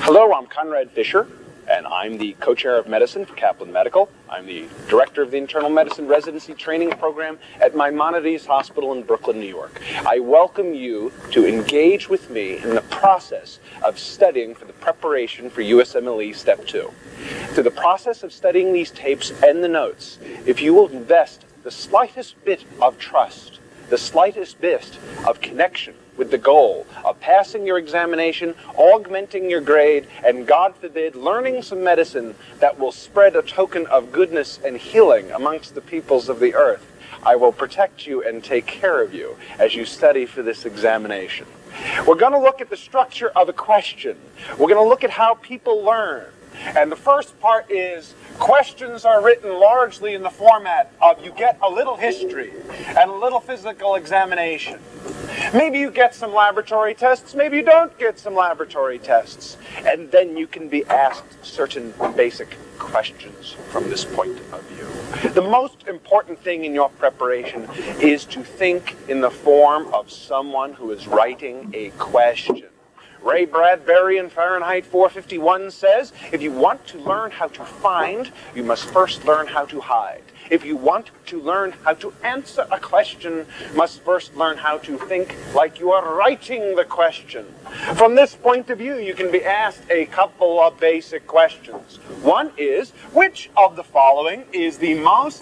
Hello, I'm Conrad Fisher, and I'm the co-chair of medicine for Kaplan Medical. I'm the director of the internal medicine residency training program at Maimonides Hospital in Brooklyn, New York. I welcome you to engage with me in the process of studying for the preparation for USMLE Step 2. Through the process of studying these tapes and the notes, if you will invest the slightest bit of trust, the slightest bit of connection with the goal of passing your examination, augmenting your grade, and God forbid, learning some medicine that will spread a token of goodness and healing amongst the peoples of the earth, I will protect you and take care of you as you study for this examination. We're going to look at the structure of a question. We're going to look at how people learn. And the first part is questions are written largely in the format of you get a little history and a little physical examination. Maybe you get some laboratory tests, maybe you don't get some laboratory tests. And then you can be asked certain basic questions from this point of view. The most important thing in your preparation is to think in the form of someone who is writing a question. Ray Bradbury in Fahrenheit 451 says, if you want to learn how to find, you must first learn how to hide. If you want to learn how to answer a question, you must first learn how to think like you are writing the question. From this point of view, you can be asked a couple of basic questions. One is, which of the following is the most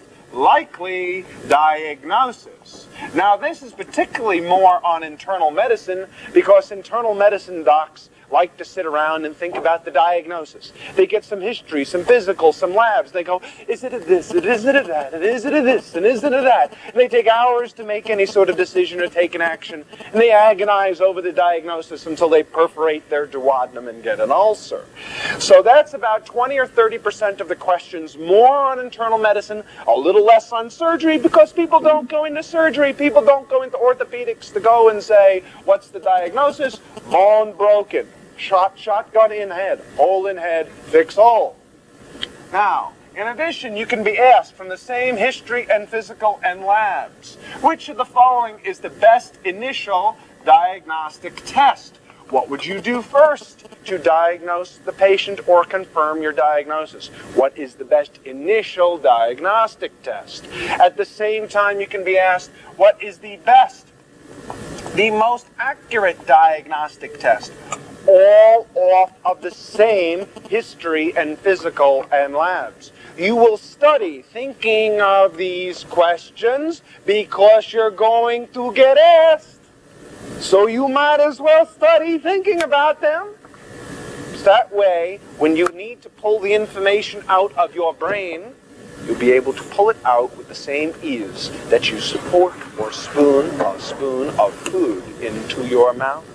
likely diagnosis? Now, this is particularly more on internal medicine because internal medicine docs like to sit around and think about the diagnosis. They get some history, some physical, some labs. They go, is it a this, and is it a that, and is it a this, and is it a that? And they take hours to make any sort of decision or take an action. And they agonize over the diagnosis until they perforate their duodenum and get an ulcer. So that's about 20 or 30% of the questions, more on internal medicine, a little less on surgery, because people don't go into surgery. People don't go into orthopedics to go and say, what's the diagnosis? Bone broken. Shotgun in head, hole in head, fix hole. Now, in addition, you can be asked from the same history and physical and labs, which of the following is the best initial diagnostic test? What would you do first to diagnose the patient or confirm your diagnosis? What is the best initial diagnostic test? At the same time, you can be asked, what is the best, the most accurate diagnostic test? All off of the same history and physical and labs. You will study thinking of these questions because you're going to get asked. So you might as well study thinking about them. So that way, when you need to pull the information out of your brain, you'll be able to pull it out with the same ease that you support or spoon a spoon of food into your mouth.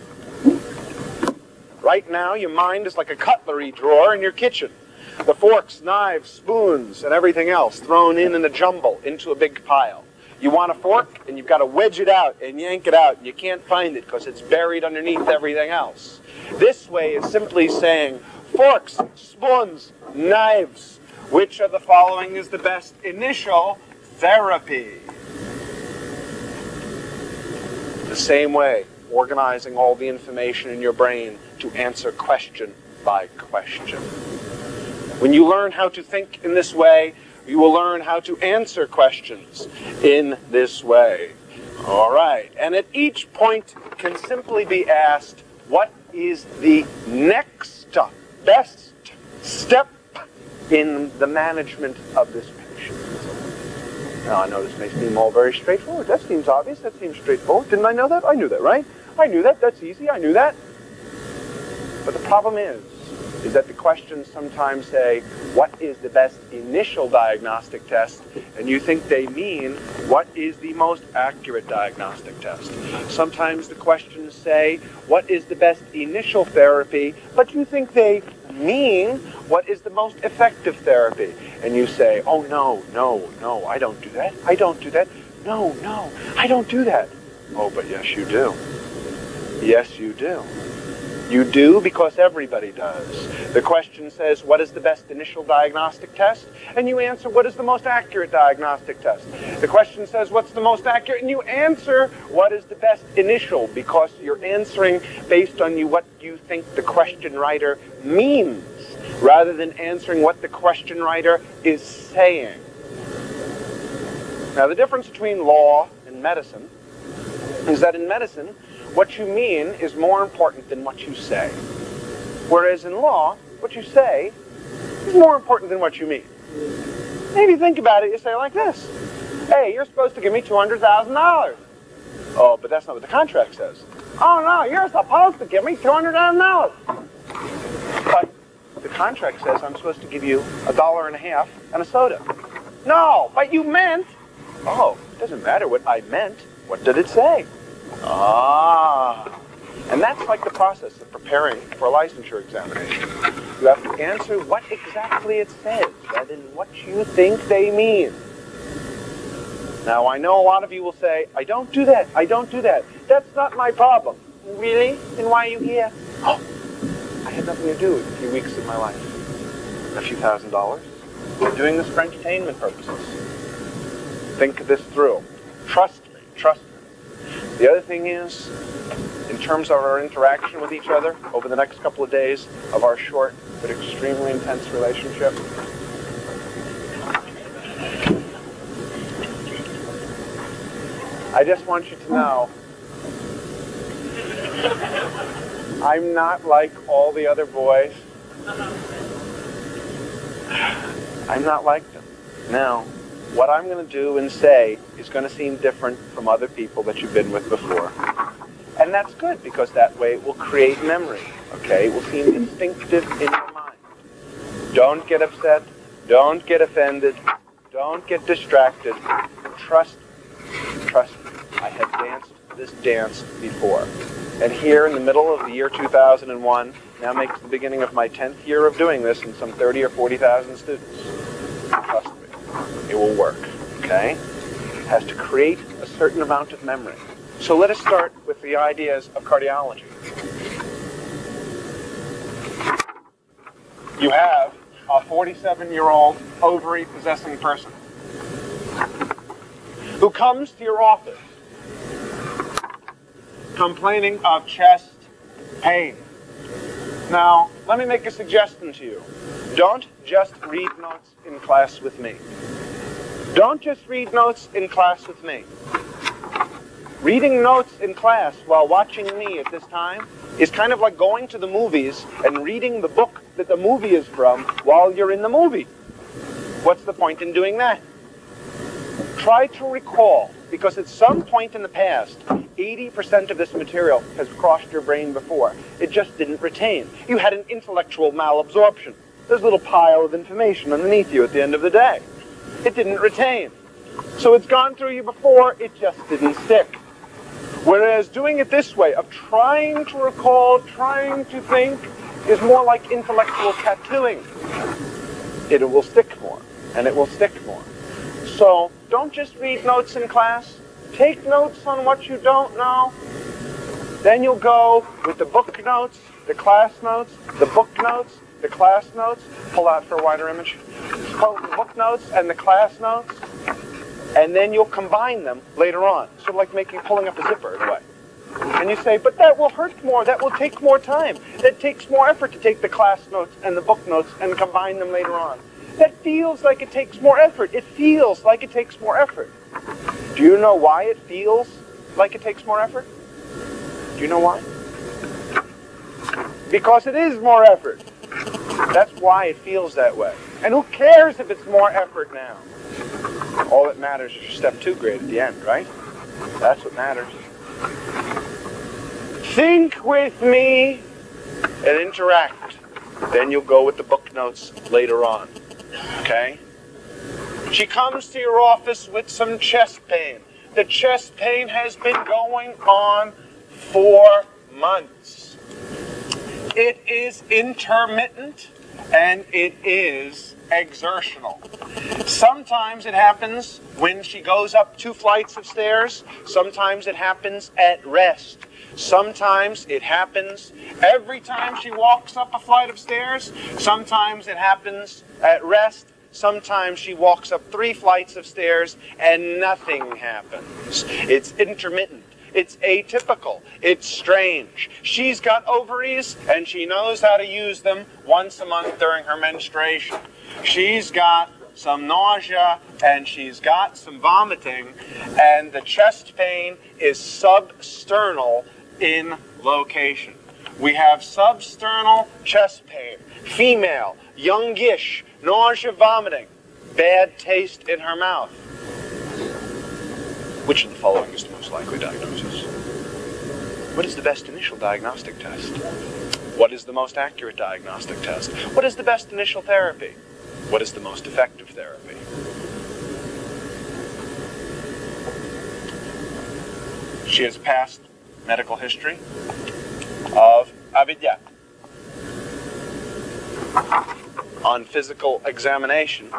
Right now, your mind is like a cutlery drawer in your kitchen. The forks, knives, spoons, and everything else thrown in a jumble into a big pile. You want a fork, and you've got to wedge it out and yank it out, and you can't find it because it's buried underneath everything else. This way is simply saying, forks, spoons, knives, which of the following is the best initial therapy? The same way, organizing all the information in your brain to answer question by question. When you learn how to think in this way, you will learn how to answer questions in this way. All right. And at each point can simply be asked, what is the next best step in the management of this patient? Now, I know this may seem all very straightforward. That seems obvious. That seems straightforward. Didn't I know that? I knew that, right? I knew that. That's easy. I knew that. But the problem is that the questions sometimes say, what is the best initial diagnostic test? And you think they mean, what is the most accurate diagnostic test? Sometimes the questions say, what is the best initial therapy? But you think they mean, what is the most effective therapy? And you say, oh, no, I don't do that. I don't do that. No, I don't do that. Oh, but yes, you do. Yes, you do. You do because everybody does. The question says, what is the best initial diagnostic test? And you answer, what is the most accurate diagnostic test? The question says, what's the most accurate? And you answer, what is the best initial? Because you're answering based on what you think the question writer means, rather than answering what the question writer is saying. Now, the difference between law and medicine is that in medicine, what you mean is more important than what you say. Whereas in law, what you say is more important than what you mean. Maybe think about it, you say like this. Hey, you're supposed to give me $200,000. Oh, but that's not what the contract says. Oh, no, you're supposed to give me $200,000. But the contract says I'm supposed to give you $1.50 and a soda. No, but you meant... Oh, it doesn't matter what I meant. What did it say? Ah. And that's like the process of preparing for a licensure examination. You have to answer what exactly it says, rather than what you think they mean. Now, I know a lot of you will say, I don't do that, I don't do that. That's not my problem. Really? Then why are you here? Oh, I had nothing to do with a few weeks of my life. A few $1,000s. I'm doing this for entertainment purposes. Think this through. Trust me, trust me. The other thing is, in terms of our interaction with each other over the next couple of days of our short but extremely intense relationship, I just want you to know, I'm not like all the other boys. I'm not like them. Now, what I'm going to do and say is going to seem different from other people that you've been with before. And that's good, because that way it will create memory, okay? It will seem instinctive in your mind. Don't get upset. Don't get offended. Don't get distracted. Trust me. Trust me. I have danced this dance before. And here in the middle of the year 2001, now makes the beginning of my 10th year of doing this in some 30 or 40,000 students. Trust me. It will work, okay? It has to create a certain amount of memory. So let us start with the ideas of cardiology. You have a 47-year-old ovary-possessing person who comes to your office complaining of chest pain. Now, let me make a suggestion to you. Don't just read notes in class with me. Don't just read notes in class with me. Reading notes in class while watching me at this time is kind of like going to the movies and reading the book that the movie is from while you're in the movie. What's the point in doing that? Try to recall, because at some point in the past, 80% of this material has crossed your brain before. It just didn't retain. You had an intellectual malabsorption. There's a little pile of information underneath you at the end of the day. It didn't retain. So it's gone through you before, it just didn't stick. Whereas doing it this way, of trying to recall, trying to think, is more like intellectual tattooing. It will stick more, and it will stick more. So don't just read notes in class. Take notes on what you don't know. Then you'll go with the book notes, the class notes, the book notes, the class notes. Pull out for a wider image. Pull the book notes and the class notes. And then you'll combine them later on. Sort of like pulling up a zipper in a way. And you say, but that will hurt more. That will take more time. That takes more effort to take the class notes and the book notes and combine them later on. That feels like it takes more effort. It feels like it takes more effort. Do you know why it feels like it takes more effort? Do you know why? Because it is more effort. That's why it feels that way. And who cares if it's more effort now? All that matters is your step 2 grade at the end, right? That's what matters. Think with me and interact. Then you'll go with the book notes later on. Okay? She comes to your office with some chest pain. The chest pain has been going on for months. It is intermittent, and it is exertional. Sometimes it happens when she goes up 2 flights of stairs. Sometimes it happens at rest. Sometimes it happens every time she walks up a flight of stairs. Sometimes it happens at rest. Sometimes she walks up 3 flights of stairs and nothing happens. It's intermittent. It's atypical. It's strange. She's got ovaries and she knows how to use them once a month during her menstruation. She's got some nausea and she's got some vomiting, and the chest pain is substernal in location. We have substernal chest pain, female, youngish, nausea, vomiting, bad taste in her mouth. Which of the following is the most likely diagnosis? What is the best initial diagnostic test? What is the most accurate diagnostic test? What is the best initial therapy? What is the most effective therapy? She has a past medical history of avidya. On physical examination,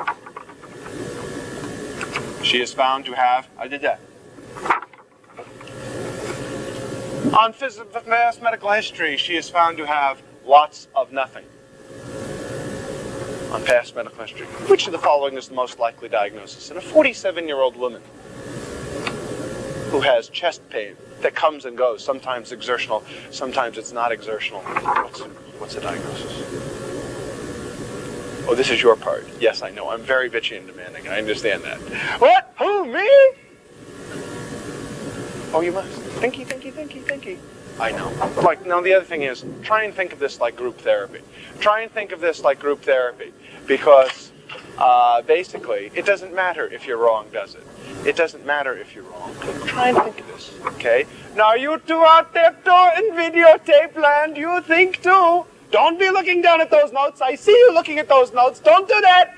she is found to have avidya. On past medical history, she is found to have lots of nothing. On past medical history, which of the following is the most likely diagnosis? In a 47-year-old woman who has chest pain that comes and goes, sometimes exertional, sometimes it's not exertional. What's the diagnosis? Oh, this is your part. Yes, I know. I'm very bitchy and demanding. I understand that. What? Who? Me? Oh, you must. Thinky. I know. Like, now the other thing is, try and think of this like group therapy. Because basically, it doesn't matter if you're wrong, does it? It doesn't matter if you're wrong. Try and think of this, okay? Now you two out there too in videotape land, you think too. Don't be looking down at those notes. I see you looking at those notes. Don't do that.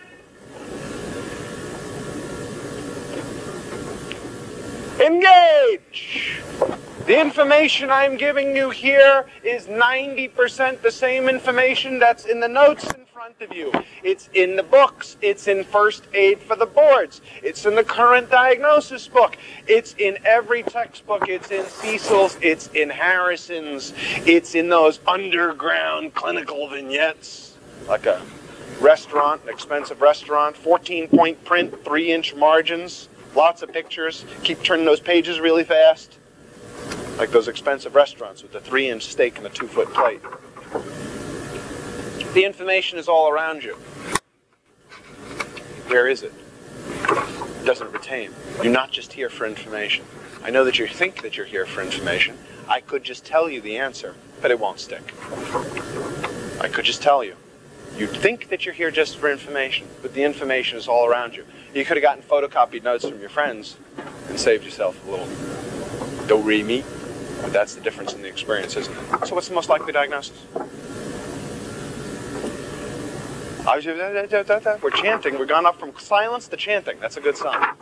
Engage. The information I'm giving you here is 90% the same information that's in the notes in front of you. It's in the books. It's in First Aid for the Boards. It's in the current diagnosis book. It's in every textbook. It's in Cecil's. It's in Harrison's. It's in those underground clinical vignettes. Like a restaurant, an expensive restaurant, 14-point print, 3-inch margins, lots of pictures. Keep turning those pages really fast. Like those expensive restaurants with the 3-inch steak and the 2-foot plate. The information is all around you. Where is it? It doesn't retain. You're not just here for information. I know that you think that you're here for information. I could just tell you the answer, but it won't stick. I could just tell you. You think that you're here just for information, but the information is all around you. You could have gotten photocopied notes from your friends and saved yourself a little do-re-mi. But that's the difference in the experience, isn't it? So what's the most likely diagnosis? We're chanting. We've gone up from silence to chanting. That's a good sign.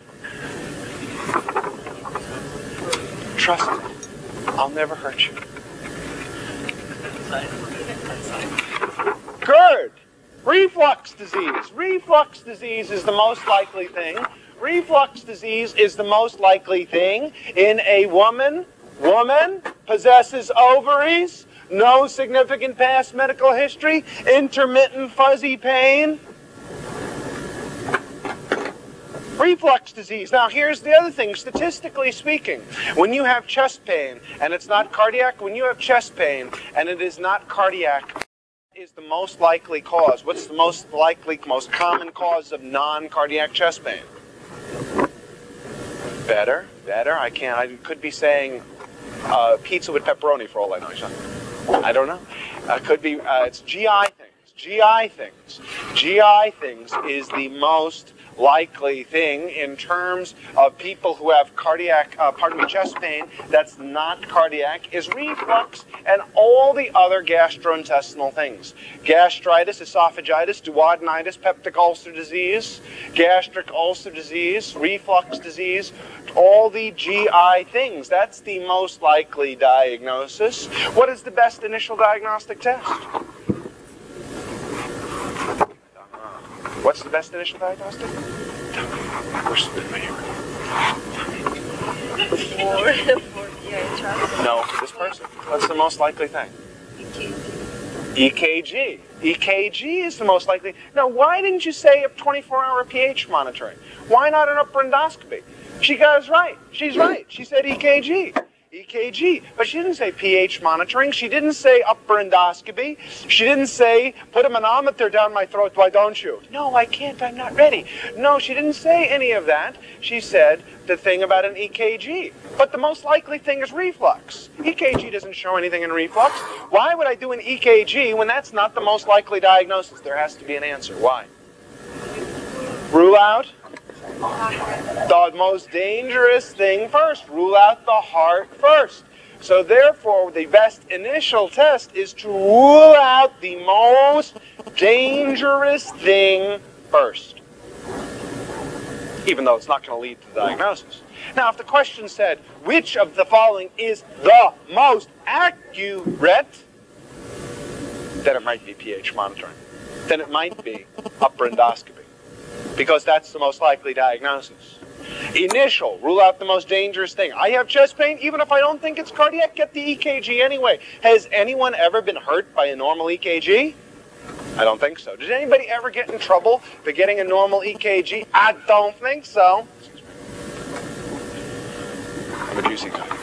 Trust me. I'll never hurt you. GERD. Reflux disease. Reflux disease is the most likely thing. Reflux disease is the most likely thing in a woman. Woman possesses ovaries, no significant past medical history, intermittent fuzzy pain. Reflux disease. Now here's the other thing, statistically speaking, when you have chest pain and it's not cardiac, when you have chest pain and it is not cardiac, is the most likely cause. What's the most likely, most common cause of non-cardiac chest pain? Better. I could be saying pizza with pepperoni for all I know. I don't know. Could be, it's GI things. GI things is the most likely thing in terms of people who have chest pain that's not cardiac, is reflux and all the other gastrointestinal things. Gastritis, esophagitis, duodenitis, peptic ulcer disease, gastric ulcer disease, reflux disease, all the GI things. That's the most likely diagnosis. What is the best initial diagnostic test? What's the best initial diagnostic? Where's my hammer? For PIH. No, for this person. What's the most likely thing? EKG. EKG is the most likely. Now, why didn't you say a 24-hour pH monitoring? Why not an upper endoscopy? She got us right. She's right. She said EKG. EKG. But she didn't say pH monitoring. She didn't say upper endoscopy. She didn't say, put a manometer down my throat, why don't you? No, I can't, I'm not ready. No, she didn't say any of that. She said the thing about an EKG. But the most likely thing is reflux. EKG doesn't show anything in reflux. Why would I do an EKG when that's not the most likely diagnosis? There has to be an answer. Why? Rule out the most dangerous thing first. Rule out the heart first. So therefore, the best initial test is to rule out the most dangerous thing first, even though it's not going to lead to the diagnosis. Now, if the question said, which of the following is the most accurate, then it might be pH monitoring. Then it might be upper endoscopy, because that's the most likely diagnosis. Initial, rule out the most dangerous thing. I have chest pain, even if I don't think it's cardiac, get the EKG anyway. Has anyone ever been hurt by a normal EKG? I don't think so. Did anybody ever get in trouble for getting a normal EKG? I don't think so. I'm a juicy guy.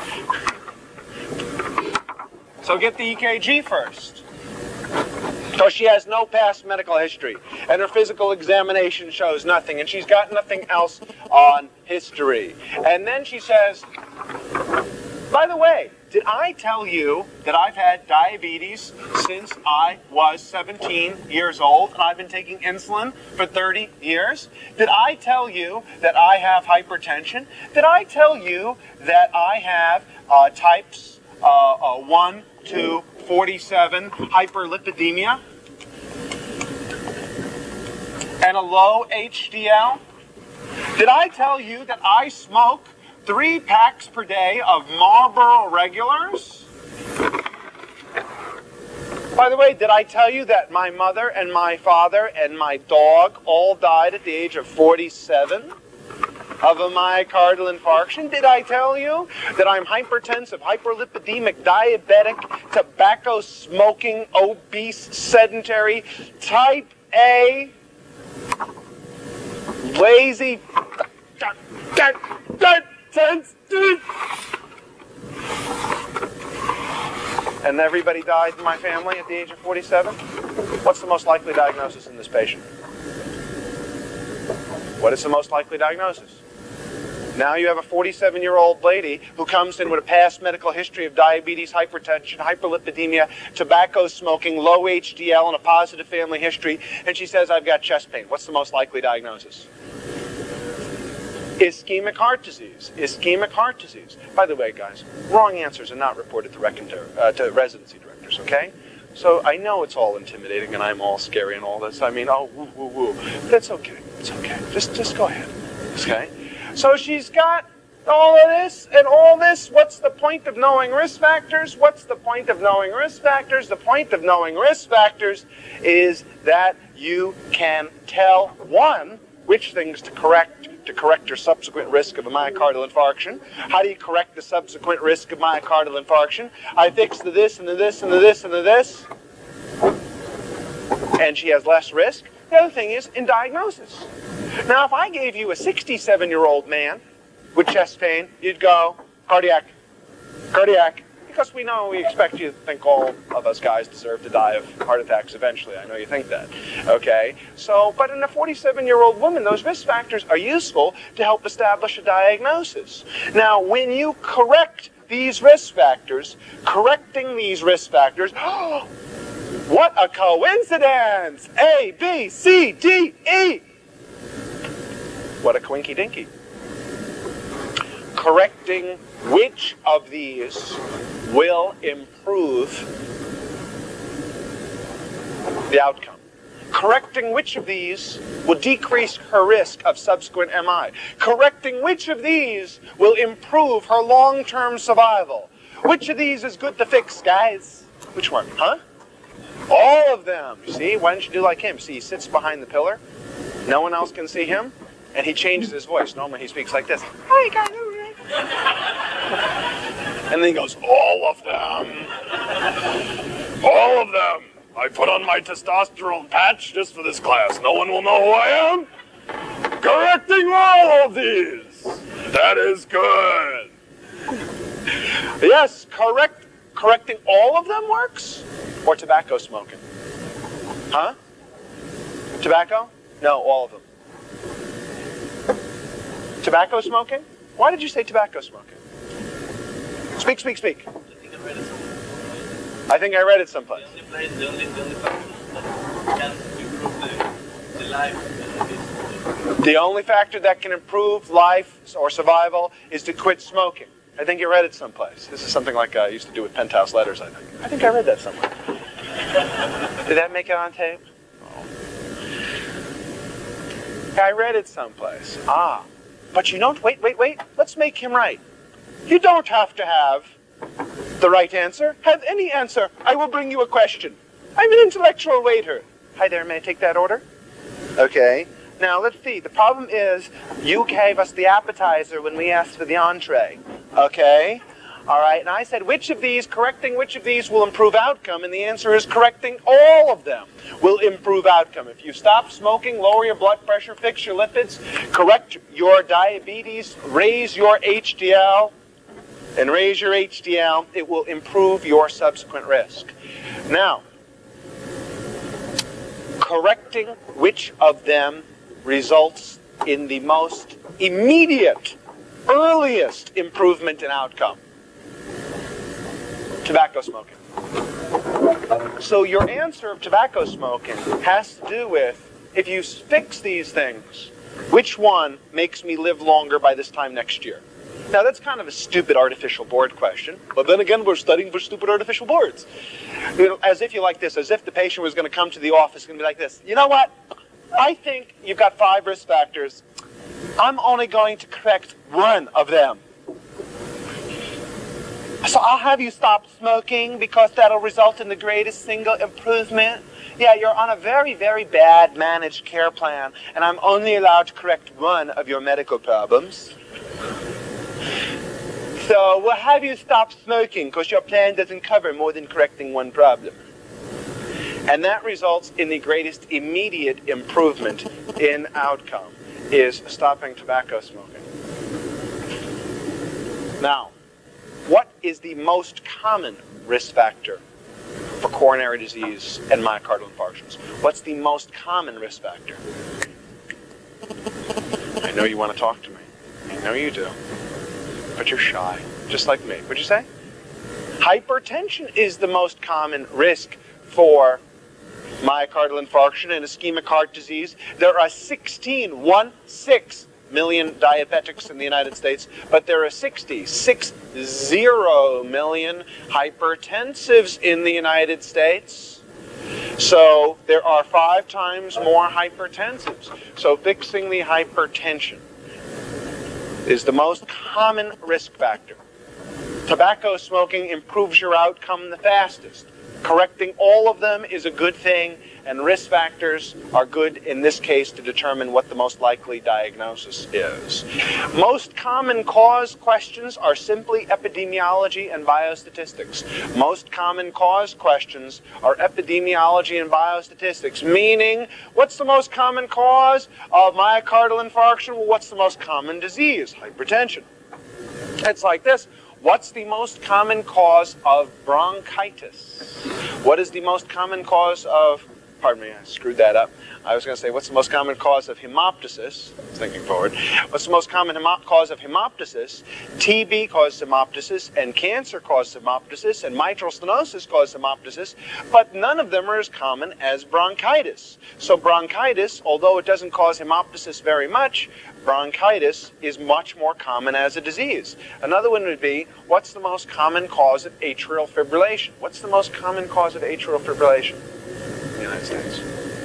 So get the EKG first. So she has no past medical history, and her physical examination shows nothing, and she's got nothing else on history. And then she says, by the way, did I tell you that I've had diabetes since I was 17 years old, and I've been taking insulin for 30 years? Did I tell you that I have hypertension? Did I tell you that I have types 1 to 47 hyperlipidemia and a low HDL? Did I tell you that I smoke 3 packs per day of Marlboro Regulars? By the way, did I tell you that my mother and my father and my dog all died at the age of 47 of a myocardial infarction? Did I tell you that I'm hypertensive, hyperlipidemic, diabetic, tobacco smoking, obese, sedentary, type A, lazy, and everybody died in my family at the age of 47? What's the most likely diagnosis in this patient? What is the most likely diagnosis? Now you have a 47-year-old lady who comes in with a past medical history of diabetes, hypertension, hyperlipidemia, tobacco smoking, low HDL, and a positive family history, and she says, I've got chest pain. What's the most likely diagnosis? Ischemic heart disease. Ischemic heart disease. By the way, guys, wrong answers are not reported to residency directors, okay? So I know it's all intimidating and I'm all scary and all this. I mean, oh, woo, woo, woo. That's okay. It's okay. Just go ahead, okay? So she's got all of this and all this. What's the point of knowing risk factors? What's the point of knowing risk factors? The point of knowing risk factors is that you can tell, one, which things to correct your subsequent risk of a myocardial infarction. How do you correct the subsequent risk of myocardial infarction? I fix the this and the this and the this and the this, and she has less risk. The other thing is in diagnosis. Now, if I gave you a 67-year-old man with chest pain, you'd go, cardiac, because we expect you to think all of us guys deserve to die of heart attacks eventually. I know you think that, okay? So, but in a 47-year-old woman, those risk factors are useful to help establish a diagnosis. Now, when you correct these risk factors, correcting these risk factors, what a coincidence! A, B, C, D, E. What a quinky dinky. Correcting which of these will improve the outcome. Correcting which of these will decrease her risk of subsequent MI. Correcting which of these will improve her long-term survival. Which of these is good to fix, guys? Which one, huh? All of them. See, why don't you do like him? See, he sits behind the pillar. No one else can see him, and he changes his voice. Normally he speaks like this. Hi, guys. And then he goes, all of them. All of them. I put on my testosterone patch just for this class. No one will know who I am. Correcting all of these. That is good. Yes, correcting all of them works? Or tobacco smoking? Huh? Tobacco? No, all of them. Tobacco smoking? Why did you say tobacco smoking? Speak. I think I read it someplace. The only factor that can improve life or survival is to quit smoking. I think you read it someplace. This is something like I used to do with Penthouse Letters, I think. I think I read that somewhere. Did that make it on tape? Oh. I read it someplace. Ah. But you don't, wait. Let's make him right. You don't have to have the right answer. Have any answer. I will bring you a question. I'm an intellectual waiter. Hi there, may I take that order? Okay. Now, let's see. The problem is you gave us the appetizer when we asked for the entree. Okay? All right. And I said, correcting which of these will improve outcome? And the answer is correcting all of them will improve outcome. If you stop smoking, lower your blood pressure, fix your lipids, correct your diabetes, raise your HDL, it will improve your subsequent risk. Now, correcting which of them results in the most immediate, earliest improvement in outcome? Tobacco smoking. So your answer of tobacco smoking has to do with, if you fix these things, which one makes me live longer by this time next year? Now that's kind of a stupid artificial board question, but then again we're studying for stupid artificial boards. As if the patient was going to come to the office and be like this, you know what? I think you've got 5 risk factors. I'm only going to correct one of them. So I'll have you stop smoking because that'll result in the greatest single improvement. Yeah, you're on a very, very bad managed care plan, and I'm only allowed to correct one of your medical problems. So we'll have you stop smoking because your plan doesn't cover more than correcting one problem. And that results in the greatest immediate improvement in outcome, is stopping tobacco smoking. Now, what is the most common risk factor for coronary disease and myocardial infarctions? What's the most common risk factor? I know you want to talk to me. I know you do. But you're shy, just like me. What'd you say? Hypertension is the most common risk for myocardial infarction and ischemic heart disease. There are 16 million diabetics in the United States, but there are 60 million hypertensives in the United States. So there are 5 times more hypertensives. So fixing the hypertension is the most common risk factor. Tobacco smoking improves your outcome the fastest. Correcting all of them is a good thing, and risk factors are good in this case to determine what the most likely diagnosis is. Most common cause questions are simply epidemiology and biostatistics. Most common cause questions are epidemiology and biostatistics, meaning, what's the most common cause of myocardial infarction? Well, what's the most common disease? Hypertension. It's like this. What's the most common cause of bronchitis? What is the most common cause of, pardon me, I screwed that up. I was going to say, what's the most common cause of hemoptysis? I was thinking forward. What's the most common cause of hemoptysis? TB causes hemoptysis, and cancer causes hemoptysis, and mitral stenosis causes hemoptysis, but none of them are as common as bronchitis. So bronchitis, although it doesn't cause hemoptysis very much, bronchitis is much more common as a disease. Another one would be, what's the most common cause of atrial fibrillation? What's the most common cause of atrial fibrillation in the United States?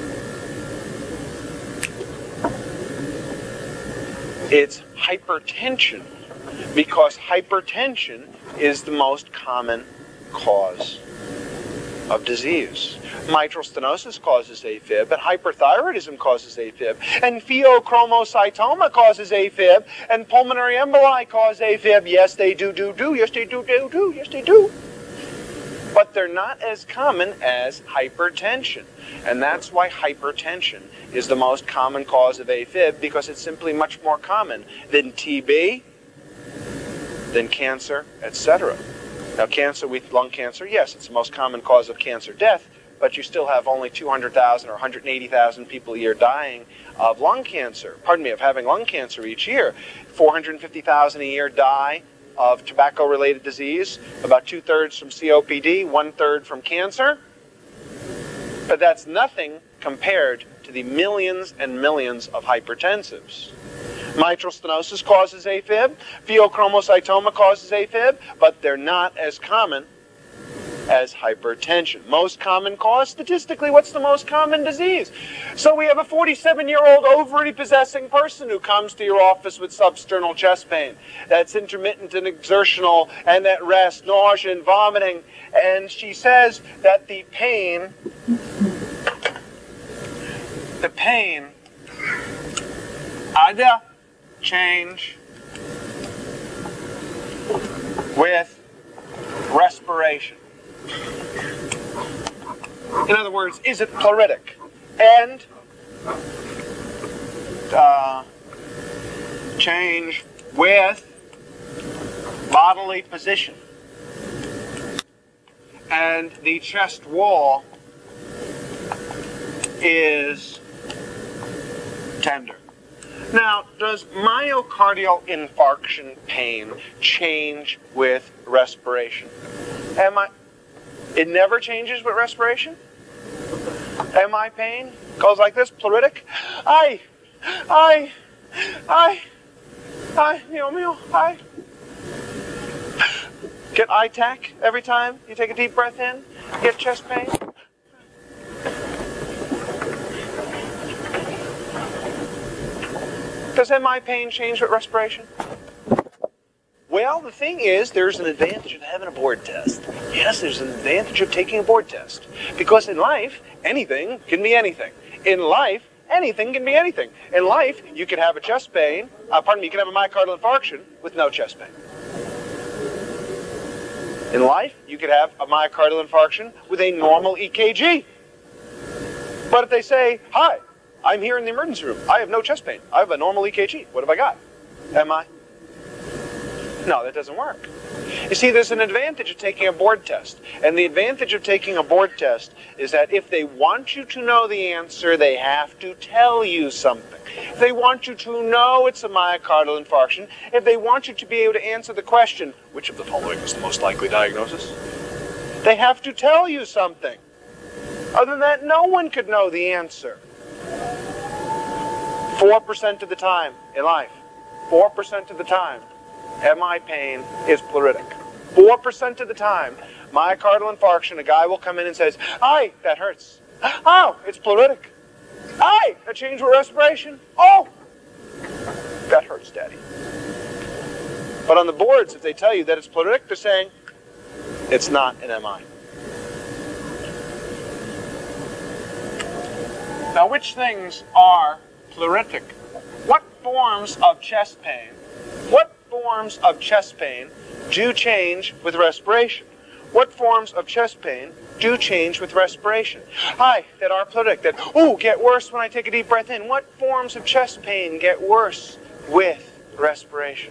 It's hypertension, because hypertension is the most common cause of disease. Mitral stenosis causes AFib, and hyperthyroidism causes AFib, and pheochromocytoma causes AFib, and pulmonary emboli cause AFib. Yes, they do. Yes, they do. Yes, they do. But they're not as common as hypertension. And that's why hypertension is the most common cause of AFib, because it's simply much more common than TB, than cancer, etc. Now, lung cancer, yes, it's the most common cause of cancer death, but you still have only 200,000 or 180,000 people a year dying of having lung cancer each year. 450,000 a year die of tobacco-related disease, about 2/3 from COPD, 1/3 from cancer. But that's nothing compared to the millions and millions of hypertensives. Mitral stenosis causes AFib, pheochromocytoma causes AFib, but they're not as common as hypertension. Most common cause, statistically, what's the most common disease? So we have a 47-year-old ovary-possessing person who comes to your office with substernal chest pain. That's intermittent and exertional, and at rest, nausea and vomiting. And she says that the pain either change with respiration. In other words, is it pleuritic? And change with bodily position. And the chest wall is tender. Now, does myocardial infarction pain change with respiration? It never changes with respiration? MI pain goes like this, pleuritic. Get ITAC every time you take a deep breath in, get chest pain. Does MI pain change with respiration? Well, the thing is, there's an advantage of having a board test. Yes, there's an advantage of taking a board test. Because in life, anything can be anything. In life, anything can be anything. In life, you could have a chest pain, you could have a myocardial infarction with no chest pain. In life, you could have a myocardial infarction with a normal EKG. But if they say, hi, I'm here in the emergency room. I have no chest pain. I have a normal EKG. What have I got? MI? No, that doesn't work. You see, there's an advantage of taking a board test. And the advantage of taking a board test is that if they want you to know the answer, they have to tell you something. If they want you to know it's a myocardial infarction, if they want you to be able to answer the question, which of the following is the most likely diagnosis? They have to tell you something. Other than that, no one could know the answer. 4% of the time in life, 4% of the time, MI pain is pleuritic. 4% of the time, myocardial infarction, a guy will come in and says, "Hi, that hurts." "Oh, it's pleuritic." "Hi, that changed with respiration." "Oh, that hurts, Daddy." But on the boards, if they tell you that it's pleuritic, they're saying it's not an MI. Now, which things are pleuritic? What forms of chest pain do change with respiration? What forms of chest pain do change with respiration? Hi, that are pleuritic, that, get worse when I take a deep breath in. What forms of chest pain get worse with respiration?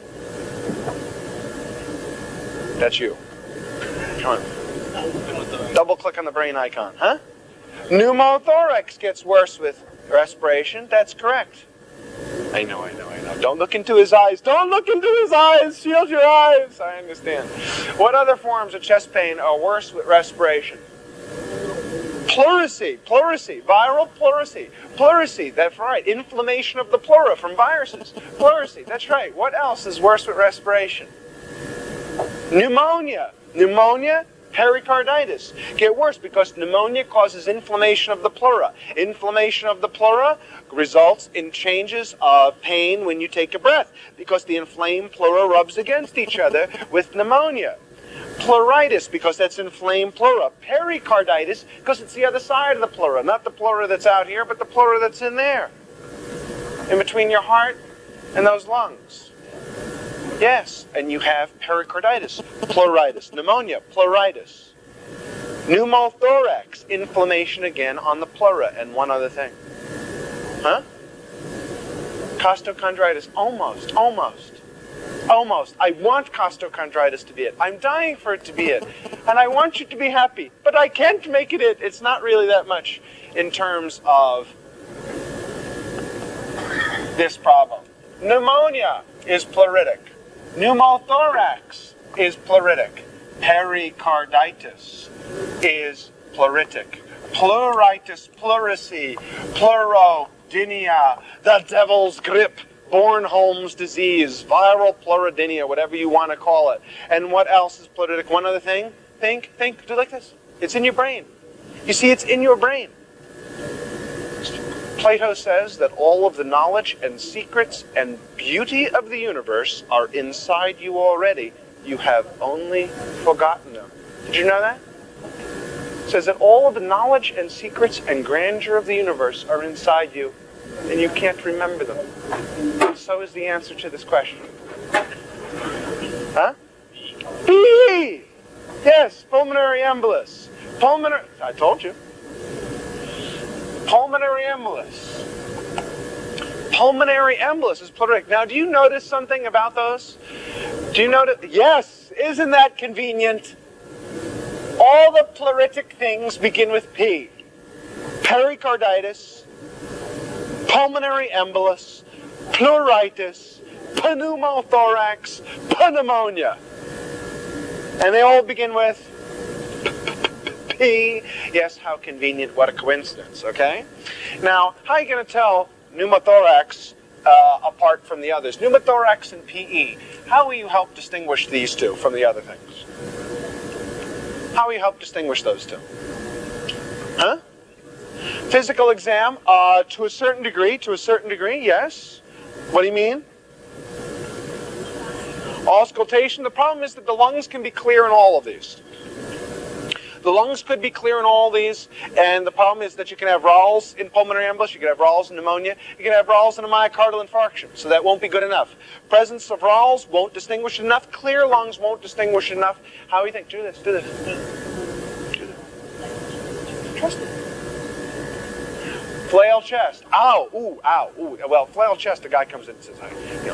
That's you. Come on. Double click on the brain icon, huh? Pneumothorax gets worse with respiration. That's correct. I know. Don't look into his eyes. Don't look into his eyes. Shield your eyes. I understand. What other forms of chest pain are worse with respiration? Pleurisy, viral pleurisy. Pleurisy, that's right. Inflammation of the pleura from viruses. Pleurisy, that's right. What else is worse with respiration? Pneumonia, pericarditis get worse because pneumonia causes inflammation of the pleura. Inflammation of the pleura results in changes of pain when you take a breath because the inflamed pleura rubs against each other with pneumonia. Pleuritis, because that's inflamed pleura. Pericarditis, because it's the other side of the pleura. Not the pleura that's out here, but the pleura that's in there. In between your heart and those lungs. Yes, and you have pericarditis, pleuritis, pneumonia, pleuritis. Pneumothorax, inflammation again on the pleura, and one other thing. Huh? Costochondritis, almost. I want costochondritis to be it. I'm dying for it to be it. And I want you to be happy. But I can't make it it. It's not really that much in terms of this problem. Pneumonia is pleuritic. Pneumothorax is pleuritic. Pericarditis is pleuritic. Pleuritis, pleurisy, pleurodynia, the devil's grip, Bornholm's disease, viral pleurodynia, whatever you want to call it. And what else is pleuritic? One other thing. Think, do like this. It's in your brain. You see, it's in your brain. Plato says that all of the knowledge and secrets and beauty of the universe are inside you already. You have only forgotten them. Did you know that? It says that all of the knowledge and secrets and grandeur of the universe are inside you, and you can't remember them. And so is the answer to this question. Huh? B! Yes, pulmonary embolus. I told you. Pulmonary embolus. Pulmonary embolus is pleuritic. Now, do you notice something about those? Do you notice? Yes, isn't that convenient? All the pleuritic things begin with P. Pericarditis, pulmonary embolus, pleuritis, pneumothorax, pneumonia. And they all begin with P. Yes, how convenient, what a coincidence, okay? Now, how are you going to tell pneumothorax apart from the others? Pneumothorax and PE. How will you help distinguish these two from the other things? How will you help distinguish those two? Huh? Physical exam, to a certain degree, yes. What do you mean? Auscultation. The problem is that the lungs can be clear in all of these. The lungs could be clear in all these, and the problem is that you can have Ralls in pulmonary embolus, you can have Ralls in pneumonia, you can have Ralls in a myocardial infarction, so that won't be good enough. Presence of Ralls won't distinguish enough, clear lungs won't distinguish enough. How do you think? Do this. Trust me. Flail chest. Ow, ooh, ow, ooh. Well, flail chest, the guy comes in and says,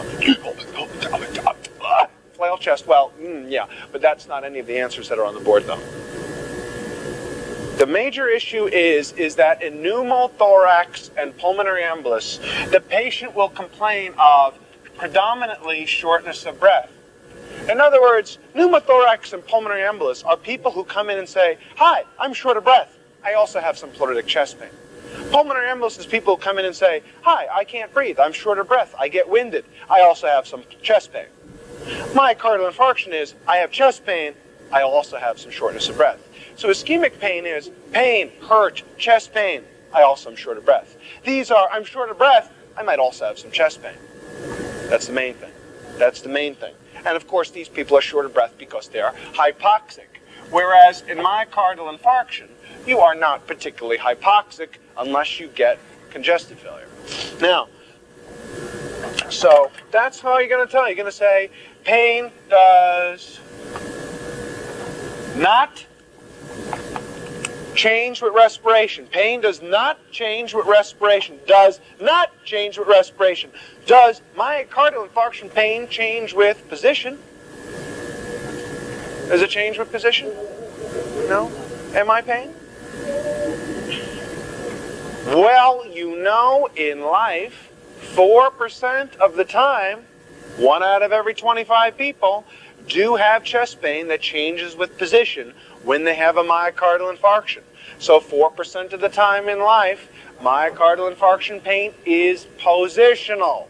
flail chest, well, yeah, but that's not any of the answers that are on the board, though. The major issue is that in pneumothorax and pulmonary embolus, the patient will complain of predominantly shortness of breath. In other words, pneumothorax and pulmonary embolus are people who come in and say, hi, I'm short of breath. I also have some pleuritic chest pain. Pulmonary embolus is people who come in and say, hi, I can't breathe. I'm short of breath. I get winded. I also have some chest pain. Myocardial infarction is, I have chest pain. I also have some shortness of breath. So ischemic pain is pain, hurt, chest pain. I also am short of breath. These are, I'm short of breath. I might also have some chest pain. That's the main thing. That's the main thing. And of course, these people are short of breath because they are hypoxic. Whereas in myocardial infarction, you are not particularly hypoxic unless you get congestive failure. Now, so that's how you're going to tell. You're going to say, pain does not change with respiration. Pain does not change with respiration. Does not change with respiration. Does myocardial infarction pain change with position? Does it change with position? No? MI pain? Well, you know, in life, 4% of the time, 1 out of every 25 people do have chest pain that changes with position when they have a myocardial infarction. So 4% of the time in life, myocardial infarction pain is positional.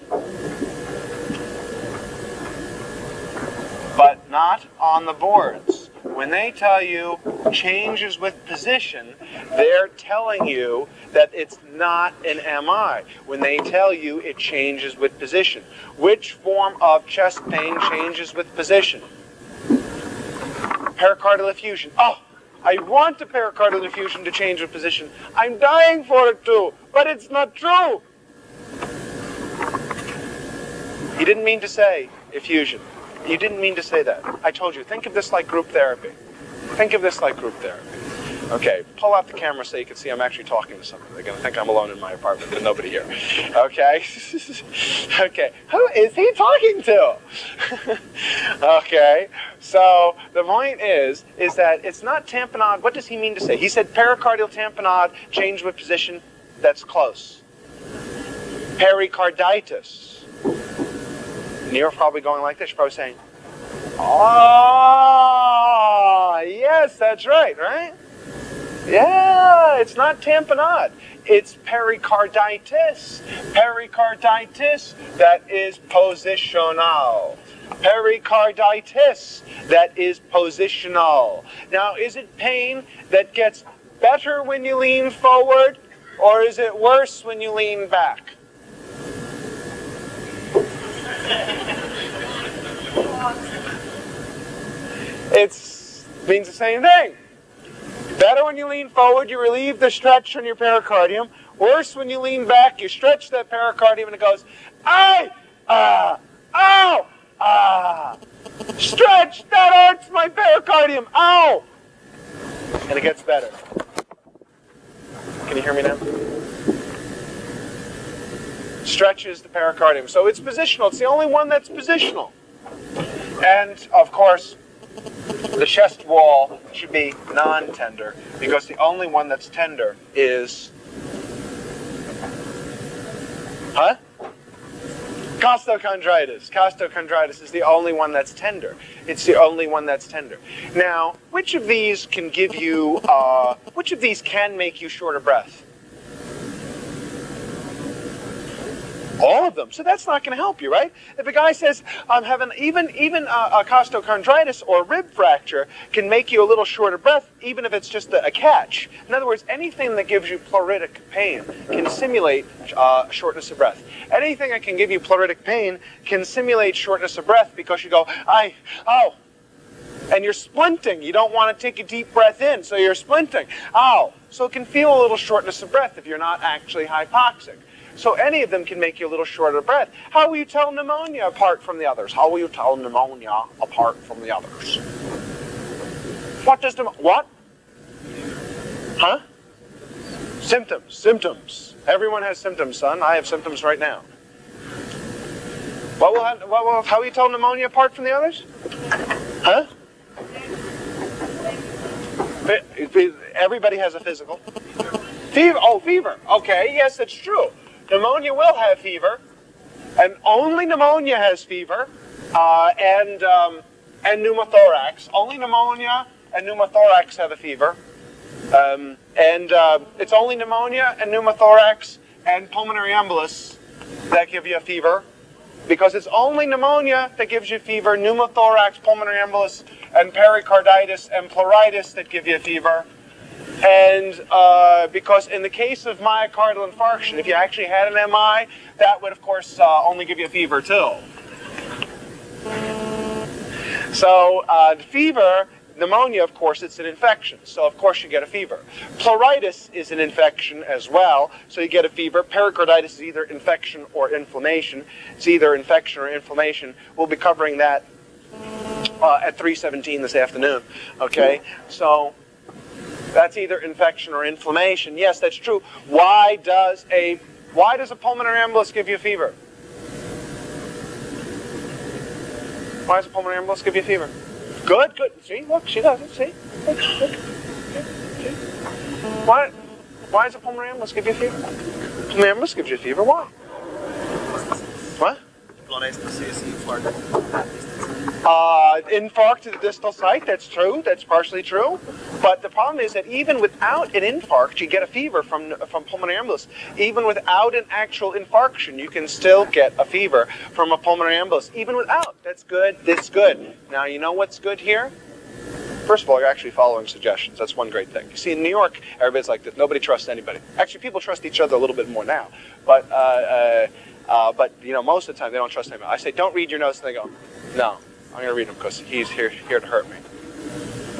But not on the boards. When they tell you changes with position, they're telling you that it's not an MI. When they tell you it changes with position. Which form of chest pain changes with position? Pericardial effusion. Oh, I want the pericardial effusion to change of position. I'm dying for it to, but it's not true. He didn't mean to say effusion. You didn't mean to say that. I told you, think of this like group therapy. Think of this like group therapy. Okay, pull out the camera so you can see I'm actually talking to someone. They're going to think I'm alone in my apartment. There's nobody here. Okay? Okay, who is he talking to? Okay, so the point is that it's not tamponade. What does he mean to say? He said pericardial tamponade, change with position. That's close. Pericarditis. And you're probably going like this. You're probably saying, oh, yes, that's right, right? Yeah, it's not tamponade. It's pericarditis. Pericarditis that is positional. Pericarditis that is positional. Now, is it pain that gets better when you lean forward, or is it worse when you lean back? It means the same thing. Better when you lean forward, you relieve the stretch on your pericardium. Worse when you lean back, you stretch that pericardium and it goes, ow, stretch, that hurts my pericardium, ow. And it gets better. Can you hear me now? Stretches the pericardium. So it's positional. It's the only one that's positional. And, of course, the chest wall should be non-tender, because the only one that's tender is... Costochondritis. Costochondritis is the only one that's tender. It's the only one that's tender. Now, which of these can give you... which of these can make you short of breath? All of them. So that's not going to help you, right? If a guy says, I'm having even a costochondritis or a rib fracture can make you a little short of breath, even if it's just a catch. In other words, anything that gives you pleuritic pain can simulate shortness of breath. Anything that can give you pleuritic pain can simulate shortness of breath, because you go, and you're splinting. You don't want to take a deep breath in, so you're splinting. Ow. So it can feel a little shortness of breath if you're not actually hypoxic. So any of them can make you a little short of breath. How will you tell pneumonia apart from the others? How will you tell pneumonia apart from the others? What does what? Huh? Symptoms. Everyone has symptoms, son. I have symptoms right now. How will you tell pneumonia apart from the others? Huh? Everybody has a physical. Fever. Oh, fever. Okay, yes, that's true. Pneumonia will have fever, and only pneumonia has fever, and pneumothorax. Only pneumonia and pneumothorax have a fever, it's only pneumonia and pneumothorax and pulmonary embolus that give you a fever, because it's only pneumonia that gives you fever, pneumothorax, pulmonary embolus, and pericarditis and pleuritis that give you a fever. And because in the case of myocardial infarction, if you actually had an MI, that would, of course, only give you a fever, too. So fever, pneumonia, of course, it's an infection. So, of course, you get a fever. Pleuritis is an infection as well, so you get a fever. Pericarditis is either infection or inflammation. It's either infection or inflammation. We'll be covering that at 3:17 this afternoon. Okay? So... that's either infection or inflammation. Yes, that's true. Why does a pulmonary embolus give you a fever? Why does a pulmonary embolus give you a fever? Good. See, look, she does it. See? Look. See? Why does a pulmonary embolus give you a fever? Pulmonary embolus gives you a fever. Why? What? Infarct to the distal site, that's true, that's partially true. But the problem is that even without an infarct, you get a fever from pulmonary embolus. Even without an actual infarction, you can still get a fever from a pulmonary embolus. Even without, that's good, that's good. Now, you know what's good here? First of all, you're actually following suggestions. That's one great thing. You see, in New York, everybody's like this. Nobody trusts anybody. Actually, people trust each other a little bit more now. But you know, most of the time, they don't trust anybody. I say, don't read your notes, and they go, no. I'm going to read them because he's here to hurt me.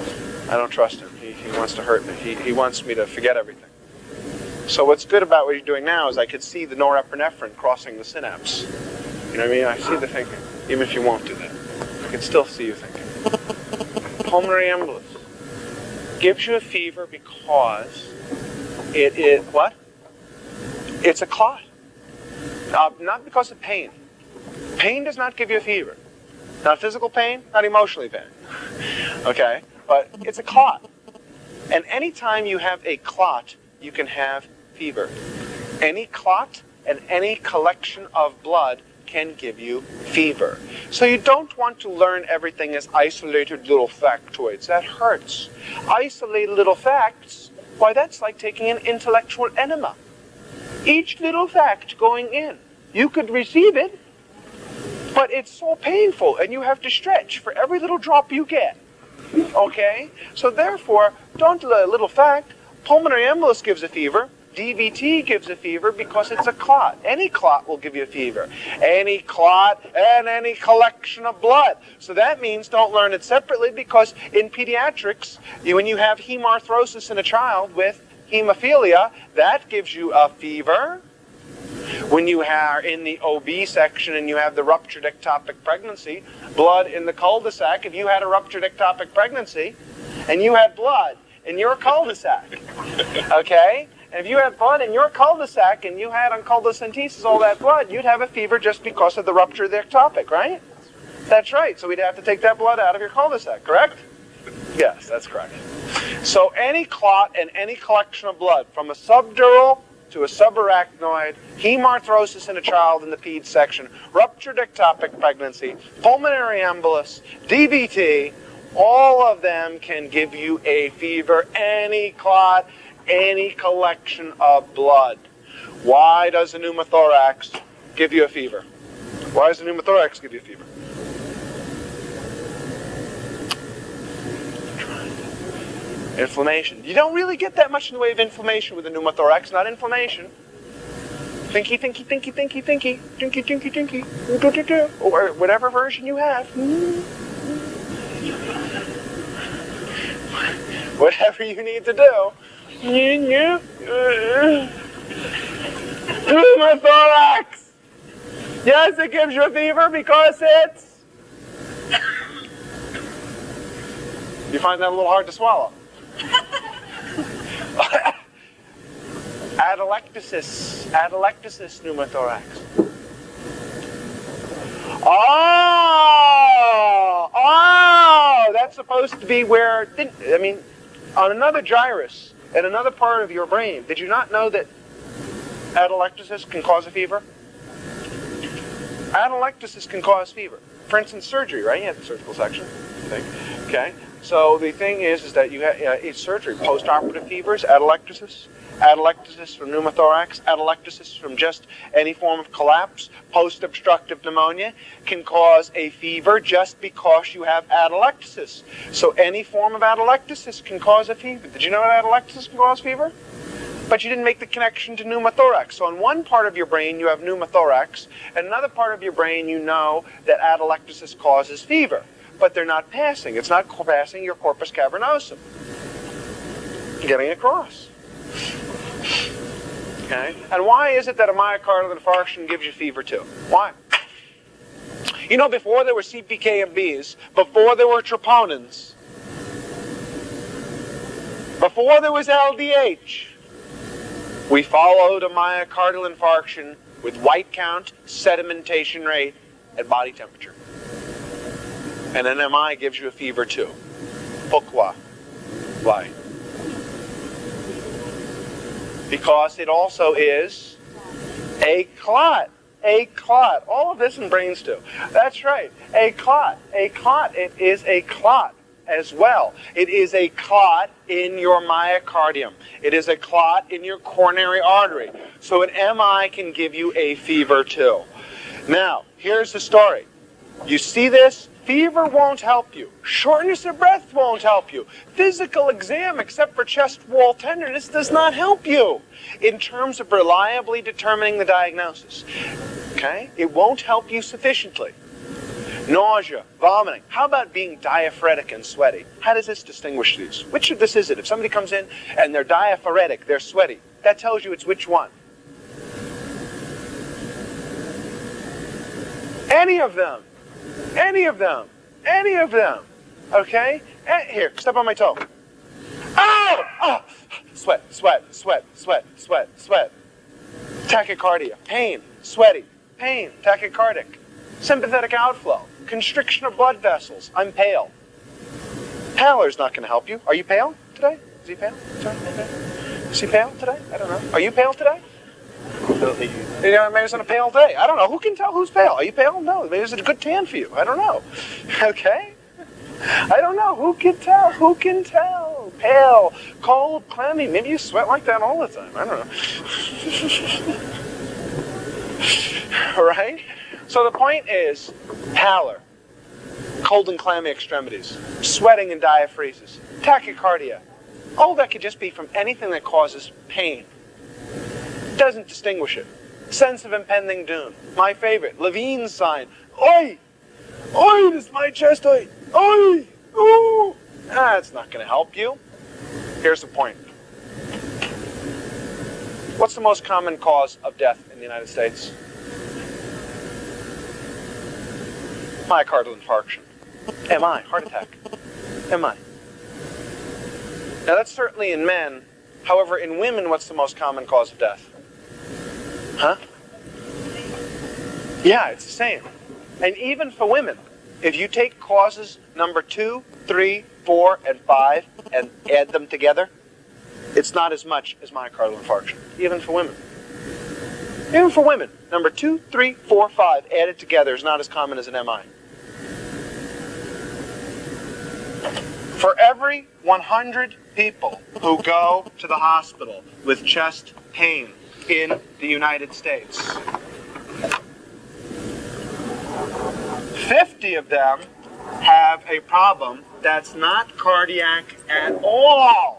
I don't trust him. He wants to hurt me. He wants me to forget everything. So what's good about what you're doing now is I could see the norepinephrine crossing the synapse. You know what I mean? I see the thinking, even if you won't do that. I can still see you thinking. Pulmonary embolus gives you a fever because it is, what? It's a clot. Not because of pain. Pain does not give you a fever. Not physical pain, not emotionally pain. Okay? But it's a clot. And anytime you have a clot, you can have fever. Any clot and any collection of blood can give you fever. So you don't want to learn everything as isolated little factoids. That hurts. Isolated little facts, why, that's like taking an intellectual enema. Each little fact going in, you could receive it, but it's so painful, and you have to stretch for every little drop you get. Okay? So therefore, don't let a little fact. Pulmonary embolus gives a fever. DVT gives a fever because it's a clot. Any clot will give you a fever. Any clot and any collection of blood. So that means don't learn it separately, because in pediatrics, when you have hemarthrosis in a child with hemophilia, that gives you a fever. When you are in the OB section and you have the ruptured ectopic pregnancy, blood in the cul-de-sac, if you had a ruptured ectopic pregnancy and you had blood in your cul-de-sac, okay? And if you had blood in your cul-de-sac and you had on choledocentesis all that blood, you'd have a fever just because of the rupture of the ectopic, right? That's right. So we'd have to take that blood out of your cul-de-sac, correct? Yes, that's correct. So any clot and any collection of blood, from a subdural to a subarachnoid, hemarthrosis in a child in the peds section, ruptured ectopic pregnancy, pulmonary embolus, DVT, all of them can give you a fever. Any clot, any collection of blood. Why does a pneumothorax give you a fever? Why does a pneumothorax give you a fever? Inflammation. You don't really get that much in the way of inflammation with a pneumothorax, not inflammation. Thinky, thinky, thinky, thinky, thinky, thinky, thinky, thinky, or whatever version you have. Whatever you need to do. Pneumothorax! Yes, it gives you a fever because it's... You find that a little hard to swallow. Atelectasis pneumothorax. Oh, that's supposed to be where, I mean, on another gyrus, in another part of your brain, did you not know that atelectasis can cause a fever? Atelectasis can cause fever. For instance, surgery, right? You have the surgical section, I think. Okay? So the thing is that you have surgery, post-operative fevers, atelectasis from pneumothorax, atelectasis from just any form of collapse, post-obstructive pneumonia can cause a fever just because you have atelectasis. So any form of atelectasis can cause a fever. Did you know that atelectasis can cause fever? But you didn't make the connection to pneumothorax. So in one part of your brain you have pneumothorax, and another part of your brain you know that atelectasis causes fever. But they're not passing. It's not passing your corpus cavernosum. Getting across. Okay? And why is it that a myocardial infarction gives you fever too? Why? You know, before there were CPKMBs, before there were troponins, before there was LDH, we followed a myocardial infarction with white count, sedimentation rate, and body temperature. And an MI gives you a fever too. Pourquoi? Why? Because it also is a clot. A clot. All of this in brains too. That's right. A clot. A clot. It is a clot as well. It is a clot in your myocardium. It is a clot in your coronary artery. So an MI can give you a fever too. Now, here's the story. You see this? Fever won't help you. Shortness of breath won't help you. Physical exam, except for chest wall tenderness, does not help you in terms of reliably determining the diagnosis. Okay? It won't help you sufficiently. nausea, vomiting. How about being diaphoretic and sweaty? How does this distinguish these? Which of this is it? If somebody comes in and they're diaphoretic, they're sweaty, that tells you it's which one? Any of them. Any of them. Any of them. Okay? Here, step on my toe. Oh! Oh! Sweat, sweat, sweat, sweat, sweat, sweat. Tachycardia, pain, sweaty, pain, tachycardic. Sympathetic outflow, constriction of blood vessels. I'm pale. Pallor's not going to help you. Are you pale today? Is he pale? Is he pale today? I don't know. Are you pale today? Maybe it's on a pale day. I don't know. Who can tell who's pale? Are you pale? No. Maybe it's a good tan for you. I don't know. Okay? I don't know. Who can tell? Who can tell? Pale, cold, clammy. Maybe you sweat like that all the time. I don't know. All right? So the point is pallor, cold and clammy extremities, sweating and diaphoresis, tachycardia. Oh, that could just be from anything that causes pain. Doesn't distinguish it. Sense of impending doom. My favorite, Levine's sign. Oi! Oi, this is my chest, oi! Oi! Ooh! That's not going to help you. Here's the point. What's the most common cause of death in the United States? Myocardial infarction. MI, heart attack. MI. Now that's certainly in men. However, in women, what's the most common cause of death? Huh? Yeah, it's the same. And even for women, if you take causes number 2, 3, 4, and 5 and add them together, it's not as much as myocardial infarction. Even for women. Even for women, number 2, 3, 4, 5 added together is not as common as an MI. For every 100 people who go to the hospital with chest pain in the United States, 50 of them have a problem that's not cardiac at all.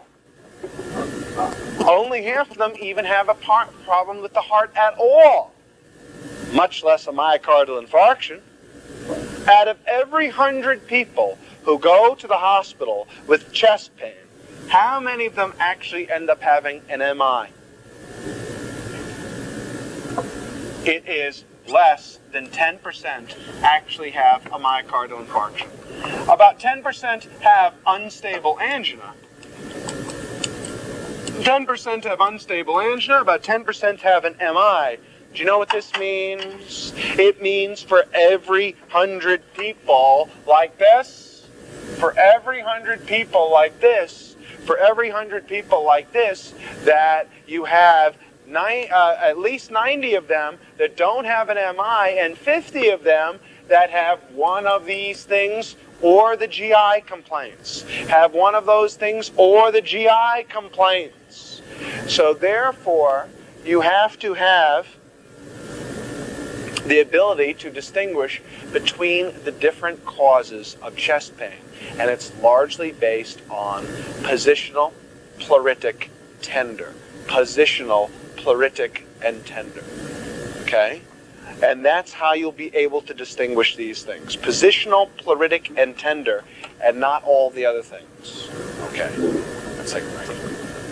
Only half of them even have a problem with the heart at all, much less a myocardial infarction. Out of every 100 people who go to the hospital with chest pain, how many of them actually end up having an MI? It is less than 10% actually have a myocardial infarction. About 10% have unstable angina. 10% have unstable angina, about 10% have an MI. Do you know what this means? It means for every 100 people like this, for every 100 people like this, for every 100 people like this, that you have at least 90 of them that don't have an MI and 50 of them that have one of these things or the GI complaints. Have one of those things or the GI complaints. So therefore, you have to have the ability to distinguish between the different causes of chest pain. And it's largely based on positional, pleuritic, tender. Positional, pleuritic, and tender. Okay? And that's how you'll be able to distinguish these things. Positional, pleuritic, and tender, and not all the other things. Okay. That's like right.